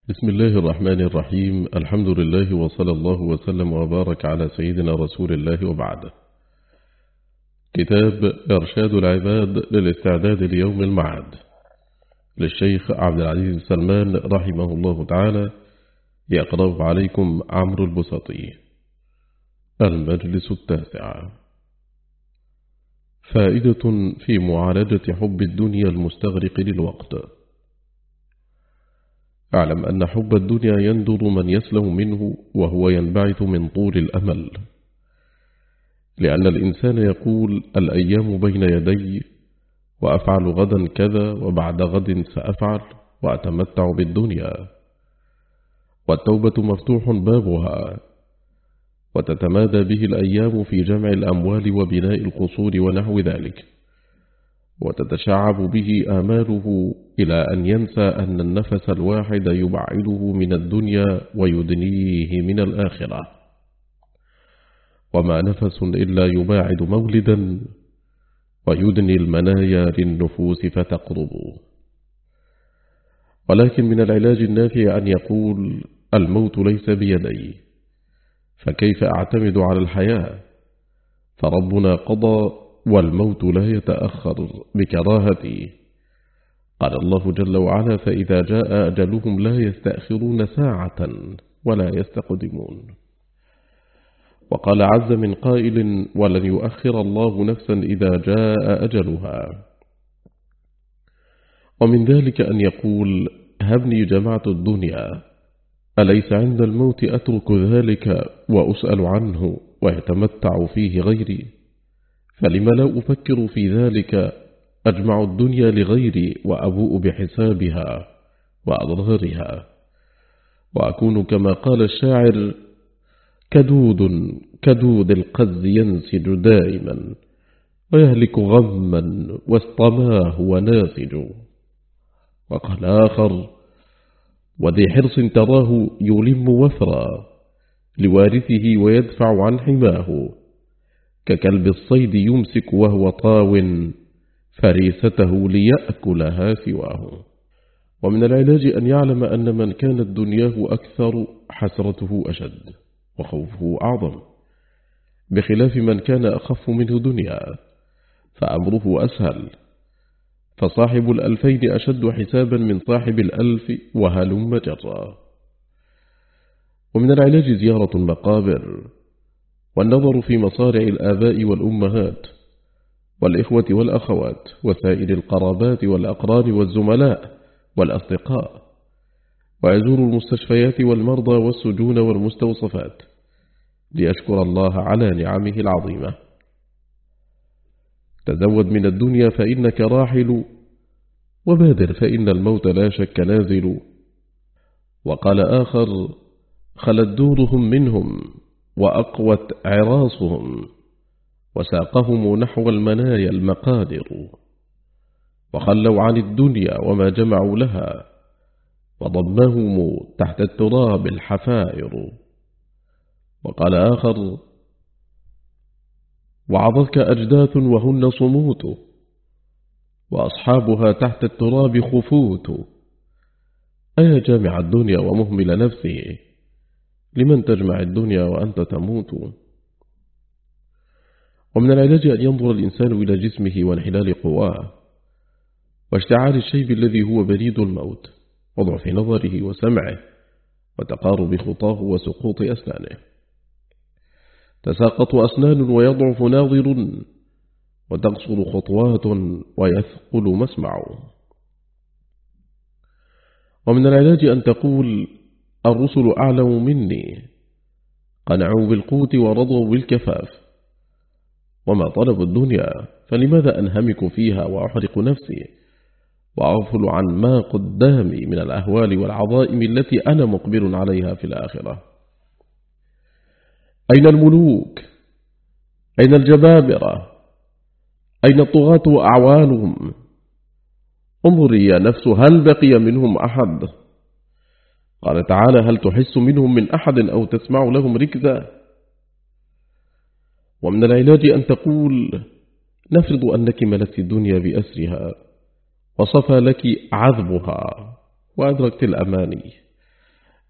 بسم الله الرحمن الرحيم. الحمد لله وصلى الله وسلم وبارك على سيدنا رسول الله وبعد. كتاب إرشاد العباد للاستعداد ليوم المعاد للشيخ عبد العزيز سلمان رحمه الله تعالى، يقرأ عليكم عمرو البسطي. المجلس التاسع. فائدة في معالجة حب الدنيا المستغرق للوقت. اعلم أن حب الدنيا يندر من يسلم منه وهو ينبعث من طول الأمل، لأن الإنسان يقول الأيام بين يدي، وأفعل غدا كذا وبعد غد سأفعل، وأتمتع بالدنيا، والتوبة مفتوح بابها، وتتمادى به الأيام في جمع الأموال وبناء القصور ونحو ذلك، وتتشعب به آماله إلى أن ينسى أن النفس الواحد يبعده من الدنيا ويدنيه من الآخرة، وما نفس إلا يباعد مولدا ويدني المنايا للنفوس فتقرب. ولكن من العلاج النافع أن يقول الموت ليس بيدي، فكيف أعتمد على الحياة؟ فربنا قضى والموت لا يتأخر بكراهتي. قال الله جل وعلا فإذا جاء أجلهم لا يستأخرون ساعة ولا يستقدمون. وقال عز من قائل ولن يؤخر الله نفسا إذا جاء أجلها. ومن ذلك أن يقول هبني جمعت الدنيا، أليس عند الموت أترك ذلك وأسأل عنه ويتمتع فيه غيري؟ فلما لا أفكر في ذلك أجمع الدنيا لغيري وأبوء بحسابها وأضرارها، وأكون كما قال الشاعر كدود القز ينسج دائما، ويهلك غما واصطماه وناسج. وقال آخر وذي حرص تراه يلم وفرا لوارثه ويدفع عن حماه، ككلب الصيد يمسك وهو طاو فريسته ليأكلها سواه. ومن العلاج أن يعلم أن من كانت دنياه أكثر حسرته أشد وخوفه أعظم، بخلاف من كان أخف منه دنيا فأمره أسهل، فصاحب الألفين أشد حسابا من صاحب الألف وهلم جرا. ومن العلاج زيارة المقابر والنظر في مصارع الآباء والأمهات والإخوة والأخوات وسائر القرابات والأقران والزملاء والأصدقاء، ويزور المستشفيات والمرضى والسجون والمستوصفات ليشكر الله على نعمه العظيمة. تزود من الدنيا فإنك راحل، وبادر فإن الموت لا شك نازل. وقال آخر خلت دورهم منهم وأقوت عراصهم، وساقهم نحو المنايا المقادر، وخلوا عن الدنيا وما جمعوا لها، وضمهم تحت التراب الحفائر. وقال آخر وعظتك أجداث وهن صموت، وأصحابها تحت التراب خفوت. أيا جامع الدنيا ومهمل نفسه، لمن تجمع الدنيا وأنت تموت؟ ومن العلاج أن ينظر الإنسان إلى جسمه وانحلال قواه واشتعال الشيب الذي هو بريد الموت، وضعف نظره وسمعه وتقارب خطاه وسقوط أسنانه. تساقط أسنان ويضعف ناظر، وتقصر خطوات ويثقل مسمع. ومن العلاج أن تقول الرسل أعلم مني، قنعوا بالقوت ورضوا بالكفاف، وما طلب الدنيا فلماذا أنهمك فيها وأحرق نفسي وأغفل عن ما قدامي من الأهوال والعظائم التي أنا مقبل عليها في الآخرة؟ أين الملوك؟ أين الجبابرة؟ أين الطغاة وأعوانهم؟ انظري يا نفس هل بقي منهم أحد؟ قال تعالى هل تحس منهم من أحد أو تسمع لهم ركزا؟ ومن العلاج أن تقول نفرض أنك ملكت الدنيا بأسرها وصفى لك عذبها وأدركت الأماني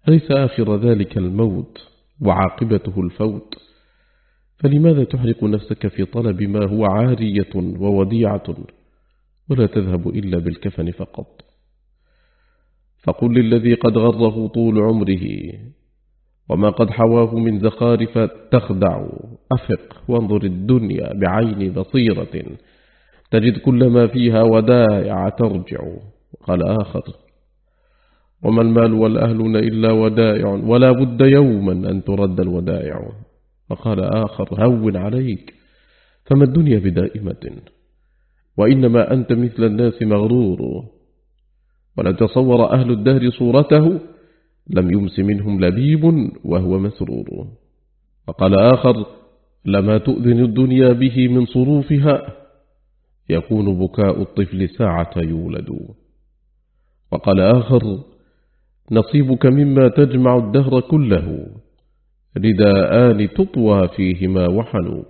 أليس آخر ذلك الموت وعاقبته الفوت؟ فلماذا تحرق نفسك في طلب ما هو عارية ووديعة ولا تذهب إلا بالكفن فقط؟ فقل للذي قد غره طول عمره وما قد حواه من زخارف تخدع، أفق وانظر الدنيا بعين بصيرة تجد كل ما فيها ودائع ترجع. قال آخر: وما المال والأهلون إلا ودائع ولا بد يوما أن ترد الودائع. وقال آخر: هون عليك، فما الدنيا بدائمة، وإنما أنت مثل الناس مغرور، ولا تصور أهل الدهر صورته لم يمس منهم لبيب وهو مسرور. وقال آخر: لما تؤذن الدنيا به من صروفها يكون بكاء الطفل ساعة يولد. وقال آخر: نصيبك مما تجمع الدهر كله رداءان تطوى فيهما وحنوط.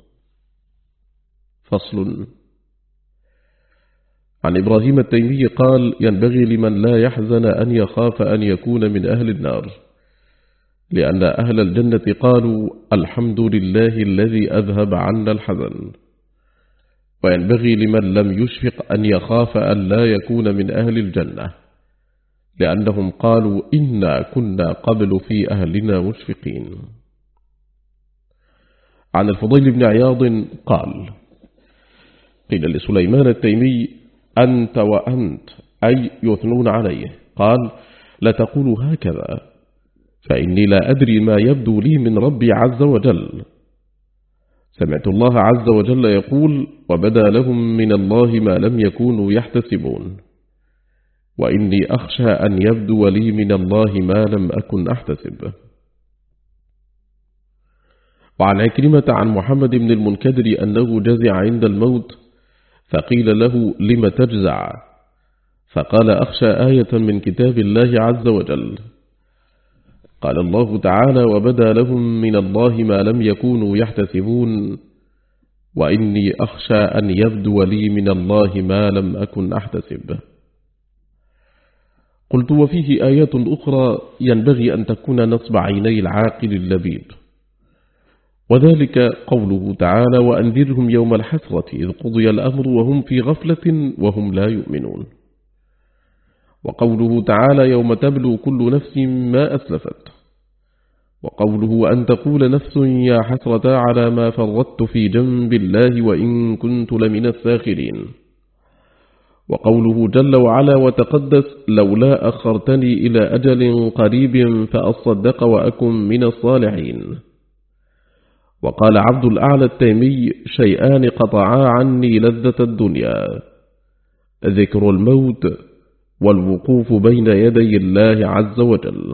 فصل. عن إبراهيم التيمي قال: ينبغي لمن لا يحزن أن يخاف أن يكون من أهل النار، لأن أهل الجنة قالوا: الحمد لله الذي أذهب عنا الحزن. وينبغي لمن لم يشفق أن يخاف أن لا يكون من أهل الجنة، لأنهم قالوا: إنا كنا قبل في أهلنا مشفقين. عن الفضيل بن عياض قال: قيل لسليمان التيمي: أنت وأنت، أي يثنون عليه. قال: لا تقول هكذا، فإني لا أدري ما يبدو لي من ربي عز وجل. سمعت الله عز وجل يقول: وبدا لهم من الله ما لم يكونوا يحتسبون، وإني أخشى أن يبدو لي من الله ما لم أكن أحتسب. وعن عكرمة عن محمد بن المنكدر أنه جزع عند الموت، فقيل له: لم تجزع؟ فقال: أخشى آية من كتاب الله عز وجل. قال الله تعالى: وبدا لهم من الله ما لم يكونوا يحتسبون، وإني أخشى أن يبدو لي من الله ما لم أكن أحتسب. قلت: وفيه آيات أخرى ينبغي أن تكون نصب عيني العاقل اللبيب، وذلك قوله تعالى: وأنذرهم يوم الحسرة إذ قضي الأمر وهم في غفلة وهم لا يؤمنون. وقوله تعالى: يوم تبلو كل نفس ما أسلفت. وقوله: أن تقول نفس يا حسرة على ما فرطت في جنب الله وإن كنت لمن الساخرين. وقوله جل وعلا وتقدس: لولا أخرتني إلى أجل قريب فأصدق وأكن من الصالحين. وقال عبد الأعلى التيمي: شيئان قطعا عني لذة الدنيا: ذكر الموت والوقوف بين يدي الله عز وجل.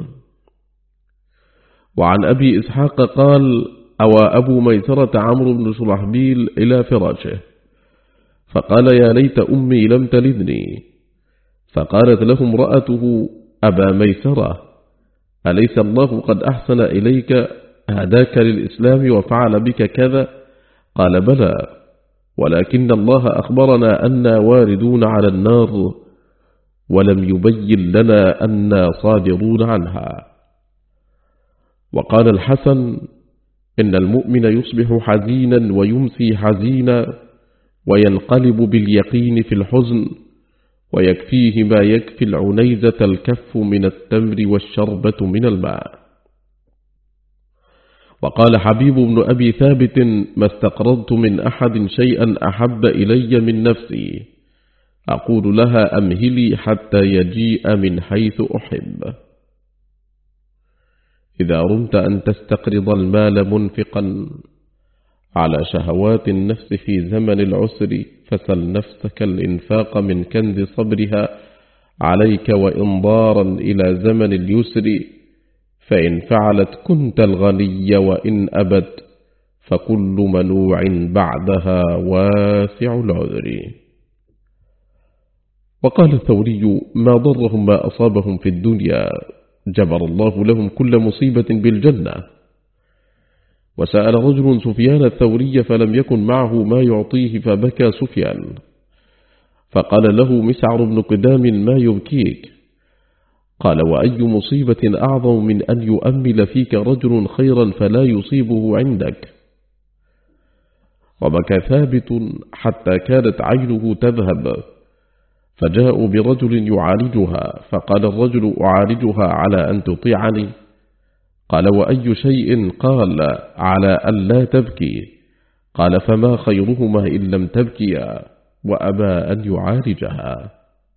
وعن أبي إسحاق قال: أوى أبو ميسرة عمرو بن شرحبيل إلى فراشه، فقال: يا ليت أمي لم تلدني. فقالت له امرأته: أبا ميسرة، أليس الله قد أحسن إليك، هداك للإسلام وفعل بك كذا؟ قال: بلى، ولكن الله أخبرنا أننا واردون على النار ولم يبين لنا أننا صادرون عنها. وقال الحسن: إن المؤمن يصبح حزينا ويمسي حزينا، وينقلب باليقين في الحزن، ويكفيه ما يكفي العنيزة الكف من التمر والشربة من الماء. وقال حبيب بن أبي ثابت: ما استقرضت من أحد شيئا أحب إلي من نفسي، أقول لها: أمهلي حتى يجيء من حيث أحب. إذا رمت أن تستقرض المال منفقا على شهوات النفس في زمن العسر، فسل نفسك الإنفاق من كنز صبرها عليك وإنظارا إلى زمن اليسر، فإن فعلت كنت الغني، وإن أبت فكل منوع بعدها واسع العذر. وقال الثوري: ما ضرهم ما أصابهم في الدنيا، جبر الله لهم كل مصيبة بالجنة. وسأل رجل سفيان الثوري فلم يكن معه ما يعطيه، فبكى سفيان، فقال له مسعر بن قدام: ما يبكيك؟ قال: وأي مصيبة أعظم من أن يؤمل فيك رجل خيرا فلا يصيبه عندك؟ وبكى ثابت حتى كانت عينه تذهب، فجاءوا برجل يعالجها، فقال الرجل: أعالجها على أن تطيعني؟ قال: وأي شيء؟ قال: على أن لا تبكي. قال: فما خيرهما إن لم تبكيا؟ وأبى أن يعالجها.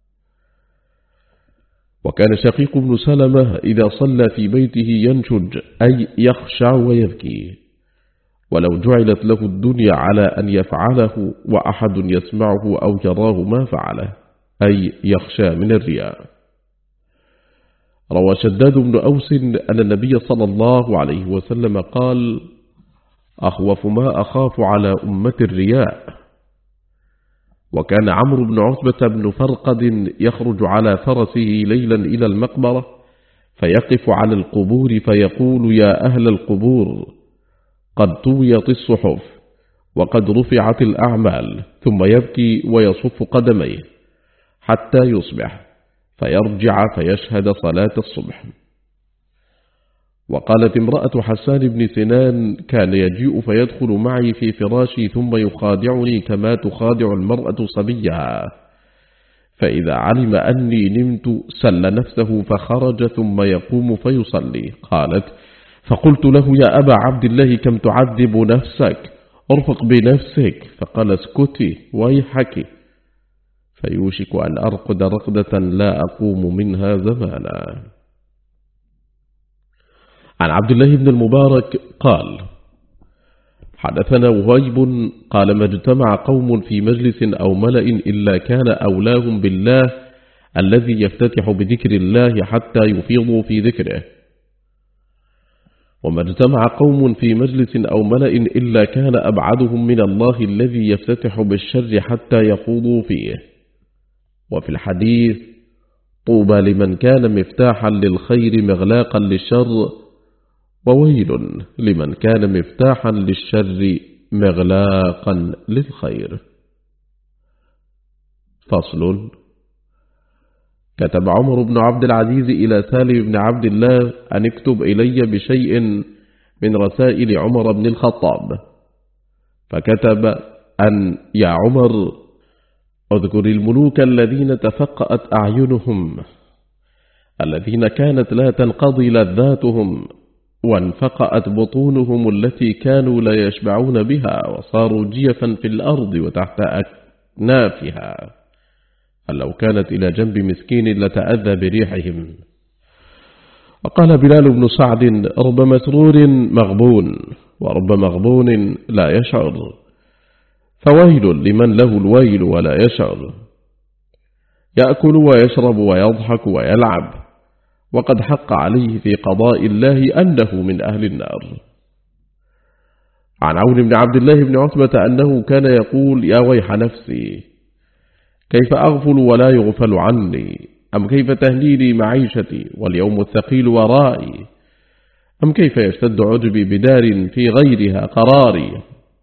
وكان شقيق بن سلمة إذا صلى في بيته ينشج، أي يخشع ويبكي، ولو جعلت له الدنيا على أن يفعله وأحد يسمعه أو يراه ما فعله، أي يخشى من الرياء. روى شداد بن أوس أن النبي صلى الله عليه وسلم قال: أخوف ما أخاف على أمة الرياء. وكان عمرو بن عتبة بن فرقد يخرج على فرسه ليلا إلى المقبرة، فيقف على القبور فيقول: يا أهل القبور، قد طويت الصحف وقد رفعت الأعمال، ثم يبكي ويصف قدميه حتى يصبح، فيرجع فيشهد صلاة الصبح. وقالت امرأة حسان بن سنان: كان يجيء فيدخل معي في فراشي ثم يخادعني كما تخادع المرأة صبيها، فإذا علم أني نمت سل نفسه فخرج ثم يقوم فيصلي. قالت: فقلت له: يا أبا عبد الله، كم تعذب نفسك؟ ارفق بنفسك. فقال: اسكتي ويحك، فيوشك أن أرقد رقدة لا أقوم منها زمانا. عن عبد الله بن المبارك قال: حدثنا وهيب قال: ما اجتمع قوم في مجلس أو ملأ إلا كان أولاهم بالله الذي يفتتح بذكر الله حتى يفيضوا في ذكره، وما اجتمع قوم في مجلس أو ملأ إلا كان أبعدهم من الله الذي يفتتح بالشر حتى يخوضوا فيه. وفي الحديث: طوبى لمن كان مفتاحا للخير مغلاقا للشر، وويل لمن كان مفتاحا للشر مغلاقا للخير. فصل. كتب عمر بن عبد العزيز إلى سالم بن عبد الله أن اكتب إلي بشيء من رسائل عمر بن الخطاب، فكتب أن: يا عمر، اذكر الملوك الذين تفقأت أعينهم، الذين كانت لا تنقضي لذاتهم، وانفقأت بطونهم التي كانوا لا يشبعون بها، وصاروا جيفا في الأرض وتحت أكنافها، فلو كانت إلى جنب مسكين لتأذى بريحهم. وقال بلال بن سعد: رب مسرور مغبون، ورب مغبون لا يشعر، فويل لمن له الويل ولا يشعر. يأكل ويشرب ويضحك ويلعب، وقد حق عليه في قضاء الله أنه من أهل النار. عن عون بن عبد الله بن عتبة أنه كان يقول: يا ويح نفسي، كيف أغفل ولا يغفل عني؟ أم كيف تهليلي معيشتي واليوم الثقيل ورائي؟ أم كيف يشتد عجبي بدار في غيرها قراري؟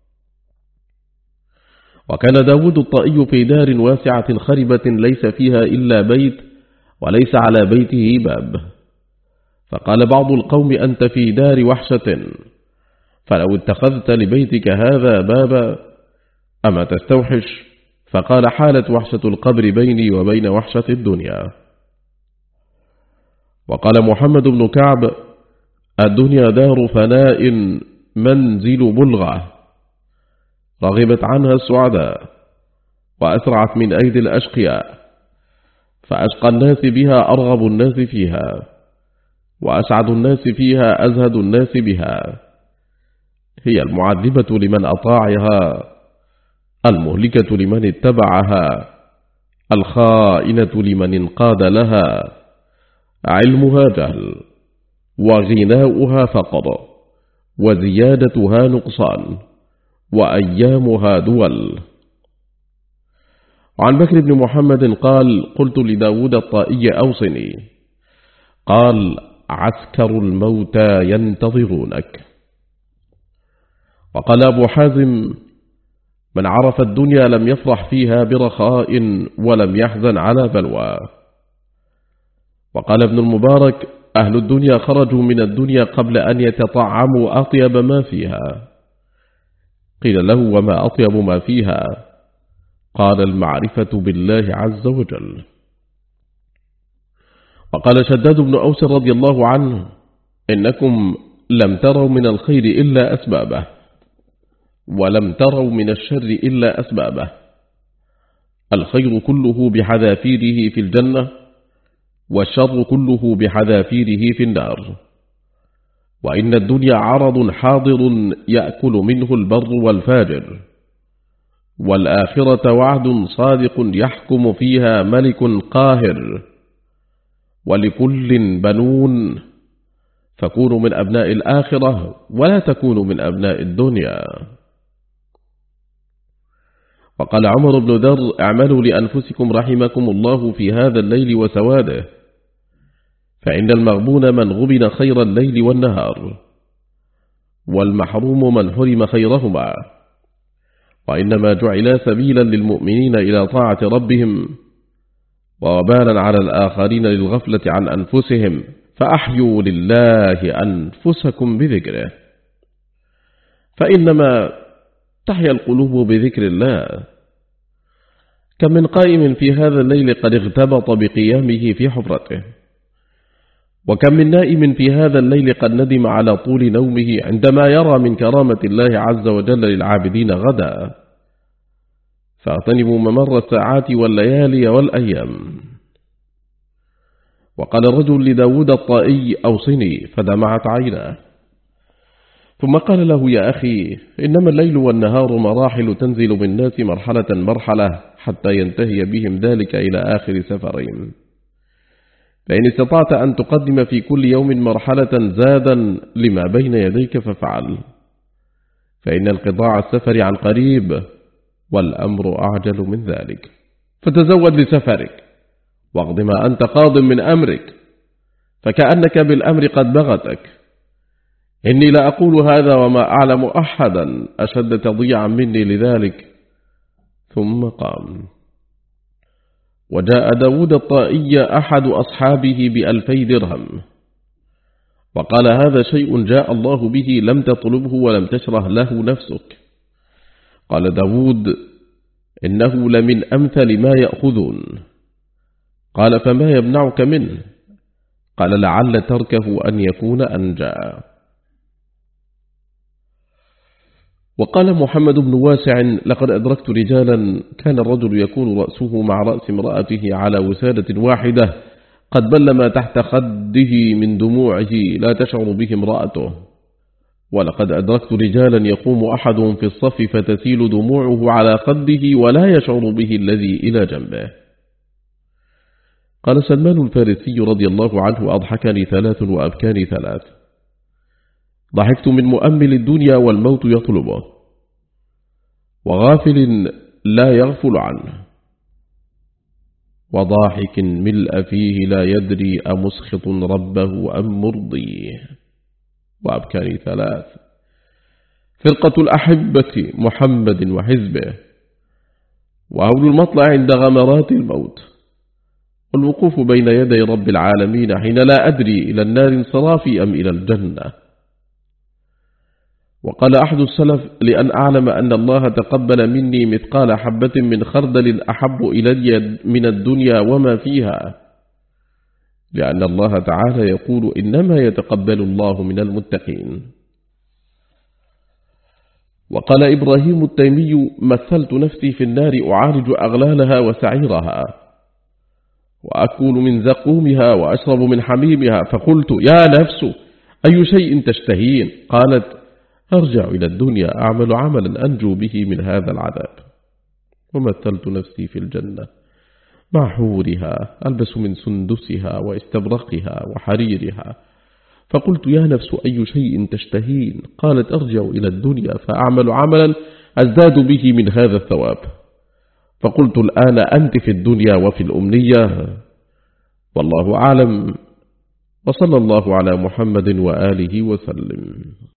وكان داود الطائي في دار واسعة خربة ليس فيها إلا بيت، وليس على بيته باب، فقال بعض القوم: أنت في دار وحشة، فلو اتخذت لبيتك هذا بابا أما تستوحش؟ فقال: حالت وحشة القبر بيني وبين وحشة الدنيا. وقال محمد بن كعب: الدنيا دار فناء منزل بلغة، رغبت عنها السعداء وأسرعت من أيدي الأشقياء، فأشقى الناس بها أرغب الناس فيها، وأسعد الناس فيها أزهد الناس بها. هي المعذبة لمن أطاعها، المهلكة لمن اتبعها، الخائنة لمن انقاد لها. علمها جهل، وغناؤها فقر، وزيادتها نقصان، وأيامها دول. وعن بكر بن محمد قال: قلت لداود الطائي: أوصني. قال: عسكر الموتى ينتظرونك. وقال أبو حازم: من عرف الدنيا لم يفرح فيها برخاء ولم يحزن على بلوى. وقال ابن المبارك: أهل الدنيا خرجوا من الدنيا قبل أن يتطعموا أطيب ما فيها. قيل له: وما أطيب ما فيها؟ قال: المعرفة بالله عز وجل. وقال شداد بن أوس رضي الله عنه: إنكم لم تروا من الخير إلا أسبابه، ولم تروا من الشر إلا أسبابه. الخير كله بحذافيره في الجنة، والشر كله بحذافيره في النار. وإن الدنيا عرض حاضر يأكل منه البر والفاجر، والآخرة وعد صادق يحكم فيها ملك قاهر. ولكل بنون، فكونوا من أبناء الآخرة ولا تكونوا من أبناء الدنيا. وقال عمر بن ذر: اعملوا لأنفسكم رحمكم الله في هذا الليل وسواده، فإن المغبون من غبن خير الليل والنهار، والمحروم من حرم خيرهما. وإنما جعل سبيلا للمؤمنين إلى طاعة ربهم، ووبالا على الآخرين للغفلة عن أنفسهم، فأحيوا لله أنفسكم بذكره، فإنما تحيا القلوب بذكر الله. كم من قائم في هذا الليل قد اغتبط بقيامه في حفرته، وكم من نائم في هذا الليل قد ندم على طول نومه عندما يرى من كرامة الله عز وجل للعابدين غدا. فاغتنموا ممر الساعات والليالي والأيام. وقال الرجل لداود الطائي: أوصني، فدمعت عيناه. ثم قال له: يا أخي، إنما الليل والنهار مراحل تنزل بالناس مرحلة مرحلة حتى ينتهي بهم ذلك إلى آخر سفرين. فإن استطعت أن تقدم في كل يوم مرحلة زادا لما بين يديك ففعل، فإن انقطاع السفر عن قريب، والأمر أعجل من ذلك. فتزود لسفرك، واقض ما أنت قاض من أمرك، فكأنك بالأمر قد بغتك. إني لا أقول هذا وما أعلم أحدا أشد تضيعا مني لذلك. ثم قام. وجاء داود الطائي أحد أصحابه ب2000 درهم، وقال: هذا شيء جاء الله به لم تطلبه ولم تشره له نفسك. قال داود: إنه لمن أمثل ما يأخذون. قال: فما يمنعك منه؟ قال: لعل تركه أن يكون أنجى. وقال محمد بن واسع: لقد أدركت رجالا كان الرجل يكون رأسه مع رأس امرأته على وسادة واحدة، قد بل ما تحت خده من دموعه لا تشعر به امرأته. ولقد أدركت رجالا يقوم أحدهم في الصف فتسيل دموعه على خده ولا يشعر به الذي إلى جنبه. قال سلمان الفارسي رضي الله عنه: أضحكني 3 وأبكاني 3. ضحكت من مؤمل الدنيا والموت يطلبه، وغافل لا يغفل عنه، وضاحك ملء فيه لا يدري أمسخط ربه أم مرضيه. وأبكاني 3: فرقة الأحبة محمد وحزبه، وهول المطلع عند غمرات الموت، والوقوف بين يدي رب العالمين حين لا أدري إلى النار انصرافي أم إلى الجنة. وقال أحد السلف: لأن أعلم أن الله تقبل مني مثقال حبة من خردل أحب إلي من الدنيا وما فيها، لأن الله تعالى يقول: إنما يتقبل الله من المتقين. وقال إبراهيم التيمي: مثلت نفسي في النار أعالج أغلالها وسعيرها، وأكل من زقومها وأشرب من حميمها، فقلت: يا نفس، أي شيء تشتهين؟ قالت: أرجع إلى الدنيا أعمل عملا أنجو به من هذا العذاب. ومثلت نفسي في الجنة مع حورها ألبس من سندسها واستبرقها وحريرها، فقلت: يا نفس، أي شيء تشتهين؟ قالت: أرجع إلى الدنيا فأعمل عملا أزداد به من هذا الثواب. فقلت: الآن أنت في الدنيا وفي الأمنية، والله أعلم. وصلى الله على محمد وآله وسلم.